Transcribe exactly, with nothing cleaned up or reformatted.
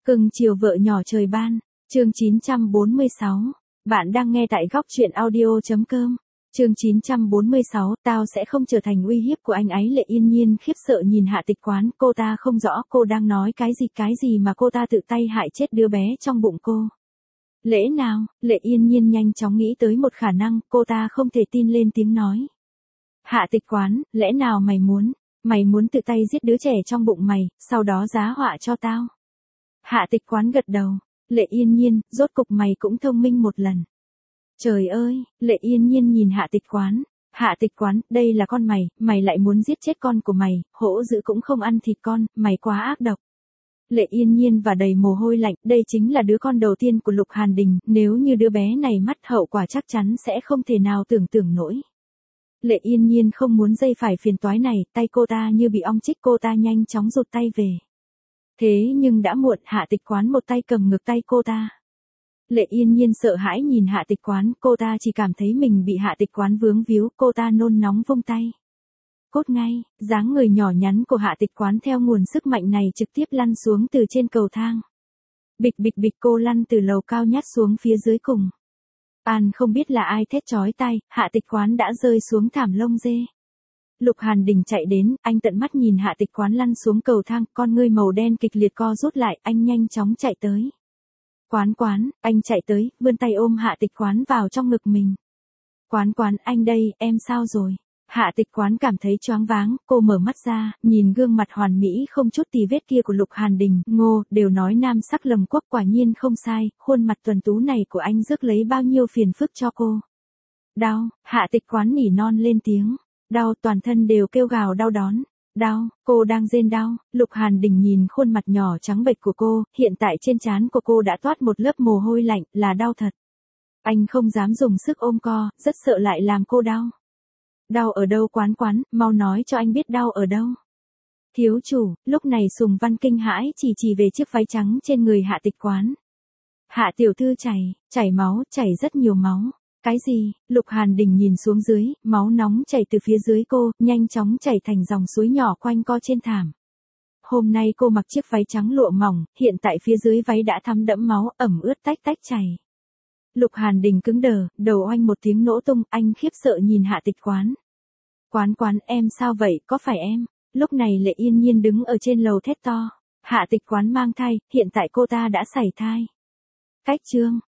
Cưng chiều vợ nhỏ trời ban, chương chín trăm bốn mươi sáu. Bạn đang nghe tại góc truyện audio.com. Chương chín trăm bốn mươi sáu, tao sẽ không trở thành uy hiếp của anh ấy. Lệ Yên Nhiên khiếp sợ nhìn Hạ Tịch Quán, cô ta không rõ cô đang nói cái gì cái gì mà cô ta tự tay hại chết đứa bé trong bụng cô. Lẽ nào? Lệ Yên Nhiên nhanh chóng nghĩ tới một khả năng, cô ta không thể tin lên tiếng nói. Hạ Tịch Quán, lẽ nào mày muốn, mày muốn tự tay giết đứa trẻ trong bụng mày, sau đó giá họa cho tao? Hạ Tịch Quán gật đầu. Lệ Yên Nhiên, rốt cục mày cũng thông minh một lần. Trời ơi, Lệ Yên Nhiên nhìn Hạ Tịch Quán. Hạ Tịch Quán, đây là con mày, mày lại muốn giết chết con của mày, hổ dữ cũng không ăn thịt con, mày quá ác độc. Lệ Yên Nhiên và đầy mồ hôi lạnh, đây chính là đứa con đầu tiên của Lục Hàn Đình, nếu như đứa bé này mất hậu quả chắc chắn sẽ không thể nào tưởng tượng nổi. Lệ Yên Nhiên không muốn dây phải phiền toái này, tay cô ta như bị ong chích, cô ta nhanh chóng rụt tay về. Thế nhưng đã muộn, Hạ Tịch Quán một tay cầm ngực tay cô ta. Lệ Yên Nhiên sợ hãi nhìn Hạ Tịch Quán, cô ta chỉ cảm thấy mình bị Hạ Tịch Quán vướng víu, cô ta nôn nóng vung tay. Cốt ngay, dáng người nhỏ nhắn của Hạ Tịch Quán theo nguồn sức mạnh này trực tiếp lăn xuống từ trên cầu thang. Bịch bịch bịch, cô lăn từ lầu cao nhát xuống phía dưới cùng. An không biết là ai thét chói tai, Hạ Tịch Quán đã rơi xuống thảm lông dê. Lục Hàn Đình chạy đến, anh tận mắt nhìn Hạ Tịch Quán lăn xuống cầu thang, con ngươi màu đen kịch liệt co rút lại, anh nhanh chóng chạy tới. Quán Quán, anh chạy tới, vươn tay ôm Hạ Tịch Quán vào trong ngực mình. Quán Quán, anh đây, em sao rồi? Hạ Tịch Quán cảm thấy choáng váng, cô mở mắt ra, nhìn gương mặt hoàn mỹ không chút tì vết kia của Lục Hàn Đình, ngô, đều nói nam sắc lầm quốc, quả nhiên không sai, khuôn mặt tuần tú này của anh rước lấy bao nhiêu phiền phức cho cô. Đau, Hạ Tịch Quán nỉ non lên tiếng. Đau, toàn thân đều kêu gào đau đớn. Đau, cô đang rên đau. Lục Hàn Đình nhìn khuôn mặt nhỏ trắng bệch của cô, hiện tại trên trán của cô đã toát một lớp mồ hôi lạnh, là đau thật. Anh không dám dùng sức ôm co, rất sợ lại làm cô đau. Đau ở đâu Quán Quán, mau nói cho anh biết đau ở đâu. Thiếu chủ, lúc này Sùng Văn kinh hãi chỉ chỉ về chiếc váy trắng trên người Hạ Tịch Quán. Hạ tiểu thư chảy, chảy máu, chảy rất nhiều máu. Cái gì? Lục Hàn Đình nhìn xuống dưới, máu nóng chảy từ phía dưới cô, nhanh chóng chảy thành dòng suối nhỏ quanh co trên thảm. Hôm nay cô mặc chiếc váy trắng lụa mỏng, hiện tại phía dưới váy đã thấm đẫm máu, ẩm ướt tách tách chảy. Lục Hàn Đình cứng đờ, đầu oanh một tiếng nổ tung, anh khiếp sợ nhìn Hạ Tịch Quán. Quán Quán, em sao vậy, có phải em? Lúc này Lệ Yên Nhiên đứng ở trên lầu thét to. Hạ Tịch Quán mang thai, hiện tại cô ta đã sảy thai. Cách chương,